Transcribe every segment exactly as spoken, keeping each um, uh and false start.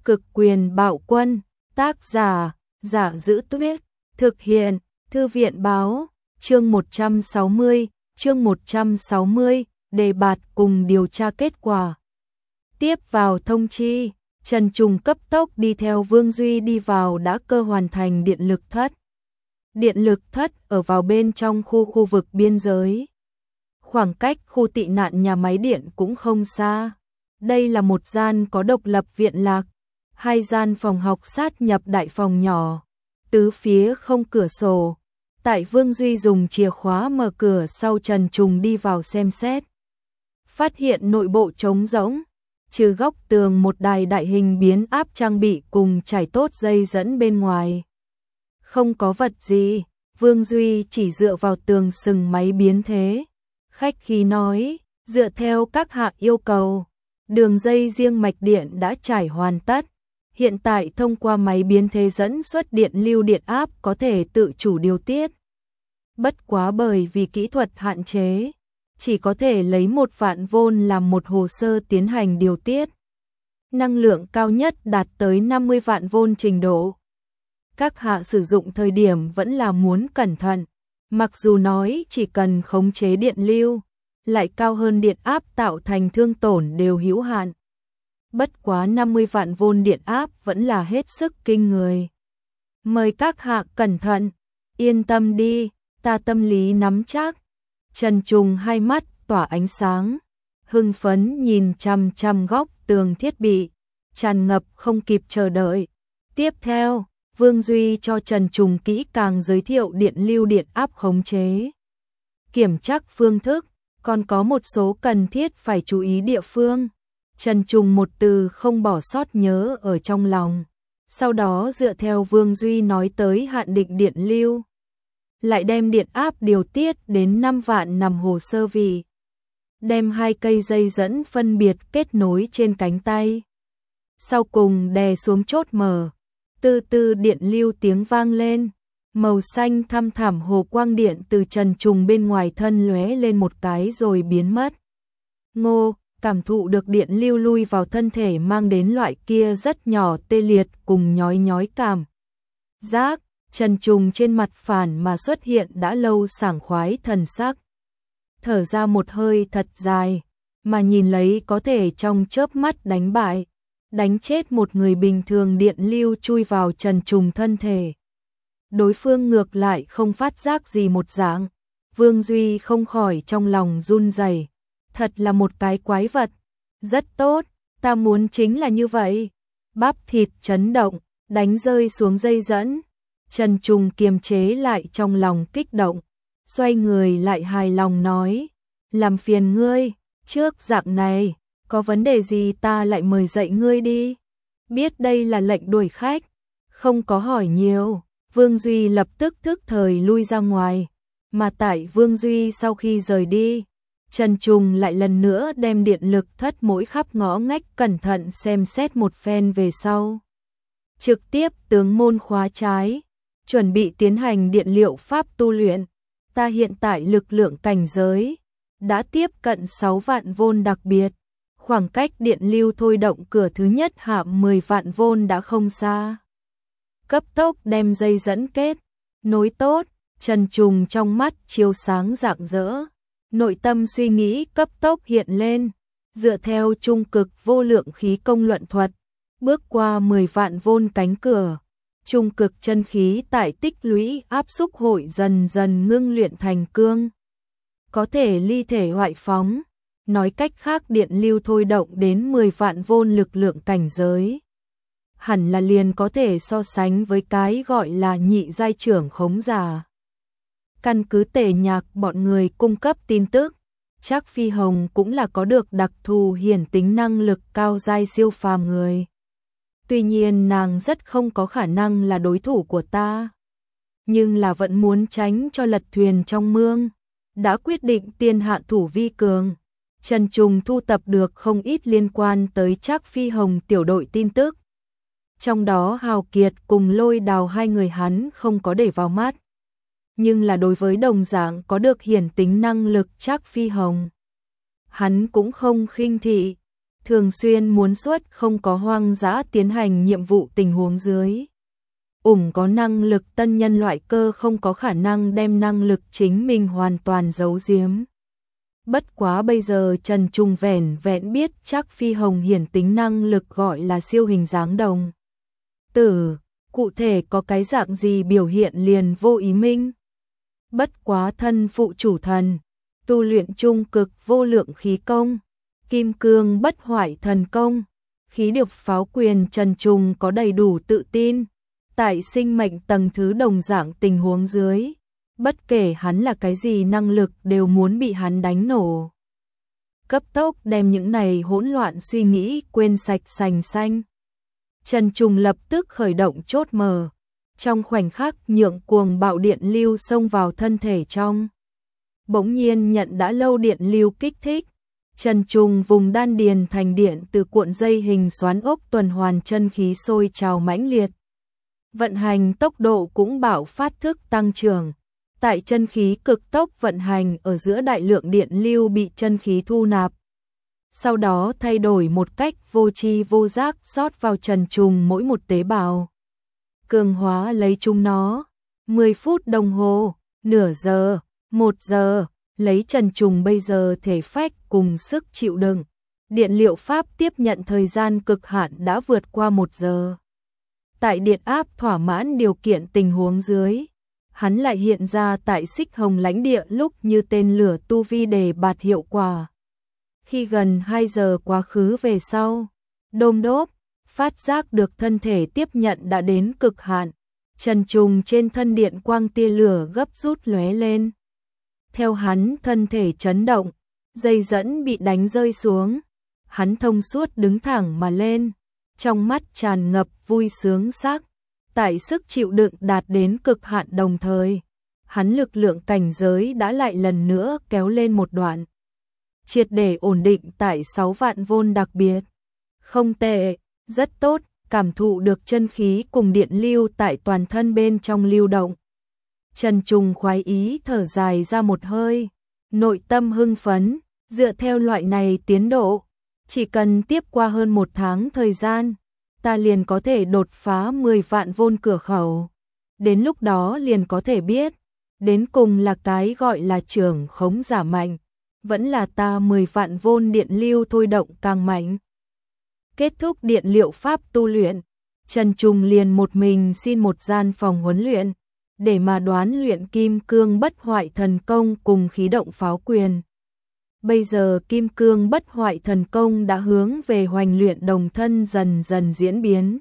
Cực quyền bạo quân, tác giả, Giả Giữ Tuyết, thực hiện, Thư viện báo, chương một trăm sáu mươi, chương một trăm sáu mươi, đề bạt cùng điều tra kết quả. Tiếp vào thông chi, Trần Trùng cấp tốc đi theo Vương Duy đi vào đã cơ hoàn thành điện lực thất. Điện lực thất ở vào bên trong khu khu vực biên giới. Khoảng cách khu tị nạn nhà máy điện cũng không xa. Đây là một gian có độc lập viện lạc, hai gian phòng học sát nhập đại phòng nhỏ, tứ phía không cửa sổ. Tại Vương Duy dùng chìa khóa mở cửa sau, Trần Trùng đi vào xem xét. Phát hiện nội bộ trống rỗng, trừ góc tường một đài đại hình biến áp trang bị cùng trải tốt dây dẫn bên ngoài. Không có vật gì, Vương Duy chỉ dựa vào tường sừng máy biến thế. Khách khí nói, dựa theo các hạ yêu cầu, đường dây riêng mạch điện đã trải hoàn tất. Hiện tại thông qua máy biến thế dẫn xuất điện lưu điện áp có thể tự chủ điều tiết. Bất quá bởi vì kỹ thuật hạn chế, chỉ có thể lấy một vạn vôn làm một hồ sơ tiến hành điều tiết. Năng lượng cao nhất đạt tới năm mươi vạn vôn trình độ. Các hạ sử dụng thời điểm vẫn là muốn cẩn thận, mặc dù nói chỉ cần khống chế điện lưu, lại cao hơn điện áp tạo thành thương tổn đều hữu hạn. Bất quá năm mươi vạn vôn điện áp vẫn là hết sức kinh người. Mời các hạ cẩn thận, yên tâm đi, ta tâm lý nắm chắc. Trần Trùng hai mắt tỏa ánh sáng, hưng phấn nhìn chằm chằm góc tường thiết bị, tràn ngập không kịp chờ đợi. Tiếp theo, Vương Duy cho Trần Trùng kỹ càng giới thiệu điện lưu điện áp khống chế, kiểm trắc phương thức, còn có một số cần thiết phải chú ý địa phương. Trần Trùng một từ không bỏ sót nhớ ở trong lòng. Sau đó dựa theo Vương Duy nói tới hạn định điện lưu, lại đem điện áp điều tiết đến năm vạn nằm hồ sơ vị. Đem hai cây dây dẫn phân biệt kết nối trên cánh tay. Sau cùng đè xuống chốt mở. Từ từ điện lưu tiếng vang lên. Màu xanh thăm thẳm hồ quang điện từ Trần Trùng bên ngoài thân lóe lên một cái rồi biến mất. Ngô, cảm thụ được điện lưu lui vào thân thể mang đến loại kia rất nhỏ tê liệt cùng nhói nhói cảm giác. Trần Trùng trên mặt phản mà xuất hiện đã lâu sảng khoái thần sắc. Thở ra một hơi thật dài, mà nhìn lấy có thể trong chớp mắt đánh bại, đánh chết một người bình thường điện lưu chui vào Trần Trùng thân thể. Đối phương ngược lại không phát giác gì một dạng. Vương Duy không khỏi trong lòng run rẩy. Thật là một cái quái vật. Rất tốt, ta muốn chính là như vậy. Bắp thịt chấn động, đánh rơi xuống dây dẫn. Trần Trùng kiềm chế lại trong lòng kích động, xoay người lại hài lòng nói, làm phiền ngươi, trước dạng này, có vấn đề gì ta lại mời dậy ngươi đi. Biết đây là lệnh đuổi khách, không có hỏi nhiều, Vương Duy lập tức thức thời lui ra ngoài, mà tại Vương Duy sau khi rời đi, Trần Trùng lại lần nữa đem điện lực thất mỗi khắp ngõ ngách cẩn thận xem xét một phen về sau. Trực tiếp tướng môn khóa trái. Chuẩn bị tiến hành điện liệu pháp tu luyện. Ta hiện tại lực lượng cảnh giới đã tiếp cận sáu vạn vôn đặc biệt. Khoảng cách điện lưu thôi động cửa thứ nhất hạ mười vạn vôn đã không xa. Cấp tốc đem dây dẫn kết, nối tốt, Trần Trùng trong mắt chiếu sáng rạng rỡ. Nội tâm suy nghĩ cấp tốc hiện lên, dựa theo trung cực vô lượng khí công luận thuật, bước qua mười vạn vôn cánh cửa. Trung cực chân khí tại tích lũy áp xúc hội dần dần ngưng luyện thành cương. Có thể ly thể hoại phóng, nói cách khác điện lưu thôi động đến mười vạn vôn lực lượng cảnh giới. Hẳn là liền có thể so sánh với cái gọi là nhị giai trưởng khống giả. Căn cứ Tề Nhạc bọn người cung cấp tin tức, Trác Phi Hồng cũng là có được đặc thù hiển tính năng lực cao giai siêu phàm người. Tuy nhiên nàng rất không có khả năng là đối thủ của ta. Nhưng là vẫn muốn tránh cho lật thuyền trong mương. Đã quyết định tiên hạ thủ vi cường. Trần Trùng thu tập được không ít liên quan tới Trác Phi Hồng tiểu đội tin tức. Trong đó Hào Kiệt cùng Lôi Đào hai người hắn không có để vào mắt. Nhưng là đối với đồng dạng có được hiển tính năng lực Trác Phi Hồng, hắn cũng không khinh thị. thường xuyên muốn xuất không có hoang dã tiến hành nhiệm vụ tình huống dưới. Ủng có năng lực tân nhân loại cơ không có khả năng đem năng lực chính mình hoàn toàn giấu giếm. Bất quá bây giờ Trần Trung vẻn vẹn biết chắc Phi Hồng Hiển tính năng lực gọi là siêu hình dáng đồng tử, cụ thể có cái dạng gì biểu hiện liền vô ý minh. Bất quá thân phụ chủ thần, tu luyện trung cực vô lượng khí công, kim cương bất hoại thần công, khí điệp pháo quyền. Trần Trung có đầy đủ tự tin, tại sinh mệnh tầng thứ đồng dạng tình huống dưới, bất kể hắn là cái gì năng lực đều muốn bị hắn đánh nổ. Cấp tốc đem những này hỗn loạn suy nghĩ quên sạch sành xanh. Trần Trung lập tức khởi động chốt mở, trong khoảnh khắc nhượng cuồng bạo điện lưu xông vào thân thể trong. Bỗng nhiên nhận đã lâu điện lưu kích thích, Trần Trung vùng đan điền thành điện từ cuộn dây hình xoắn ốc tuần hoàn chân khí sôi trào mãnh liệt. Vận hành tốc độ cũng bạo phát thức tăng trưởng. Tại chân khí cực tốc vận hành ở giữa đại lượng điện lưu bị chân khí thu nạp. Sau đó thay đổi một cách vô tri vô giác rót vào Trần Trung mỗi một tế bào. Cường hóa lấy chúng nó. mười phút đồng hồ, nửa giờ, một giờ, lấy Trần Trung bây giờ thể phách cùng sức chịu đựng. Điện liệu pháp tiếp nhận thời gian cực hạn đã vượt qua một giờ. Tại điện áp thỏa mãn điều kiện tình huống dưới, hắn lại hiện ra tại Xích Hồng lãnh địa lúc như tên lửa tu vi đề bạt hiệu quả. Khi gần hai giờ quá khứ về sau, đôm đốp, phát giác được thân thể tiếp nhận đã đến cực hạn. Trần Trung trên thân điện quang tia lửa gấp rút lóe lên. Theo hắn thân thể chấn động, dây dẫn bị đánh rơi xuống. Hắn thông suốt đứng thẳng mà lên, trong mắt tràn ngập vui sướng sắc. Tại sức chịu đựng đạt đến cực hạn đồng thời, hắn lực lượng cảnh giới đã lại lần nữa kéo lên một đoạn. Triệt để ổn định tại sáu vạn vôn đặc biệt. Không tệ, rất tốt, cảm thụ được chân khí cùng điện lưu tại toàn thân bên trong lưu động. Trần Trung khoái ý thở dài ra một hơi, nội tâm hưng phấn, dựa theo loại này tiến độ, chỉ cần tiếp qua hơn một tháng thời gian, ta liền có thể đột phá mười vạn vôn cửa khẩu. Đến lúc đó liền có thể biết, đến cùng là cái gọi là trưởng khống giả mạnh, vẫn là ta mười vạn vôn điện lưu thôi động càng mạnh. Kết thúc điện liệu pháp tu luyện, Trần Trung liền một mình xin một gian phòng huấn luyện, để mà đoán luyện kim cương bất hoại thần công cùng khí động pháo quyền. Bây giờ kim cương bất hoại thần công đã hướng về hoành luyện đồng thân dần dần diễn biến.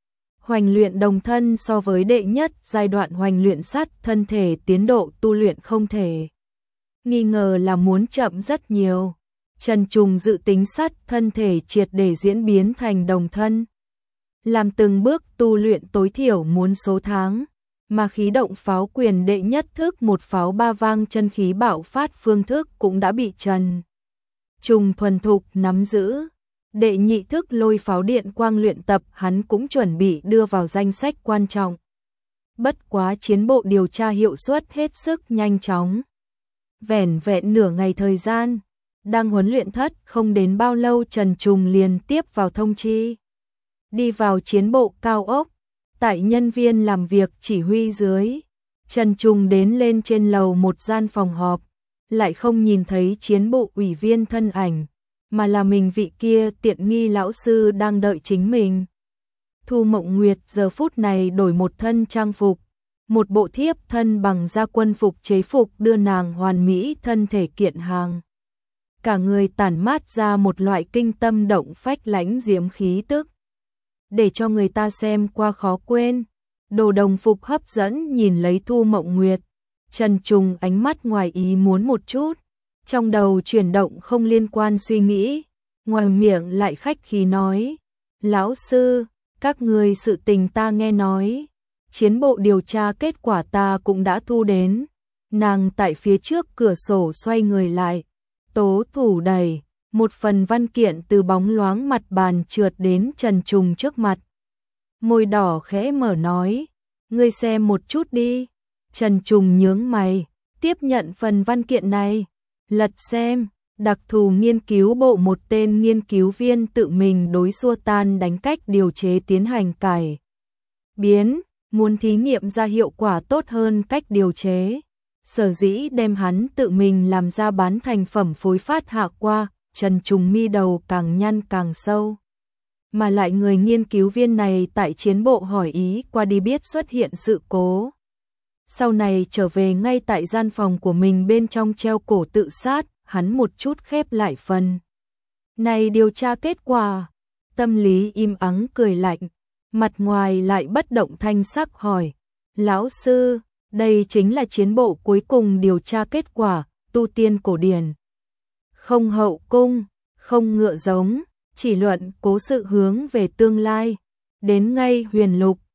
Hoành luyện đồng thân so với đệ nhất giai đoạn hoành luyện sắt thân thể tiến độ tu luyện không thể nghi ngờ là muốn chậm rất nhiều. Trần Trung dự tính sắt thân thể triệt để diễn biến thành đồng thân. Làm từng bước tu luyện tối thiểu muốn số tháng, mà khí động pháo quyền đệ nhất thức một pháo ba vang chân khí bạo phát phương thức cũng đã bị Trần Trung thuần thục nắm giữ. Đệ nhị thức lôi pháo điện quang luyện tập hắn cũng chuẩn bị đưa vào danh sách quan trọng. Bất quá chiến bộ điều tra hiệu suất hết sức nhanh chóng. Vẻn vẹn nửa ngày thời gian, đang huấn luyện thất không đến bao lâu Trần Trung liền tiếp vào thông chi. Đi vào chiến bộ cao ốc, tại nhân viên làm việc chỉ huy dưới, Trần Trung đến lên trên lầu một gian phòng họp, lại không nhìn thấy chiến bộ ủy viên thân ảnh, mà là mình vị kia tiện nghi lão sư đang đợi chính mình. Thu Mộng Nguyệt giờ phút này đổi một thân trang phục, một bộ thiếp thân bằng da quân phục chế phục đưa nàng hoàn mỹ thân thể kiện hàng. Cả người tản mát ra một loại kinh tâm động phách lãnh diễm khí tức, để cho người ta xem qua khó quên. Đồ đồng phục hấp dẫn nhìn lấy Thu Mộng Nguyệt, Trần Trung ánh mắt ngoài ý muốn một chút, trong đầu chuyển động không liên quan suy nghĩ, ngoài miệng lại khách khí nói: "Lão sư, các người sự tình ta nghe nói, chiến bộ điều tra kết quả ta cũng đã thu đến." Nàng tại phía trước cửa sổ xoay người lại, tố thủ đẩy một phần văn kiện từ bóng loáng mặt bàn trượt đến Trần Trung trước mặt. Môi đỏ khẽ mở nói: "Ngươi xem một chút đi." Trần Trung nhướng mày, tiếp nhận phần văn kiện này, lật xem, Đặc thù nghiên cứu bộ một tên nghiên cứu viên tự mình đối xua tan đánh cách điều chế tiến hành cải biến, muốn thí nghiệm ra hiệu quả tốt hơn cách điều chế. Sở dĩ đem hắn tự mình làm ra bán thành phẩm phối phát hạ qua, Trần Trùng mi đầu càng nhăn càng sâu. Mà lại người nghiên cứu viên này tại chiến bộ hỏi ý qua đi biết xuất hiện sự cố. Sau này trở về ngay tại gian phòng của mình bên trong treo cổ tự sát, hắn một chút khép lại phần. Này điều tra kết quả, tâm lý im ắng cười lạnh, mặt ngoài lại bất động thanh sắc hỏi, lão sư, đây chính là chiến bộ cuối cùng điều tra kết quả, tu tiên cổ điển. Không hậu cung, không ngựa giống, chỉ luận cố sự hướng về tương lai, đến ngay huyền lục,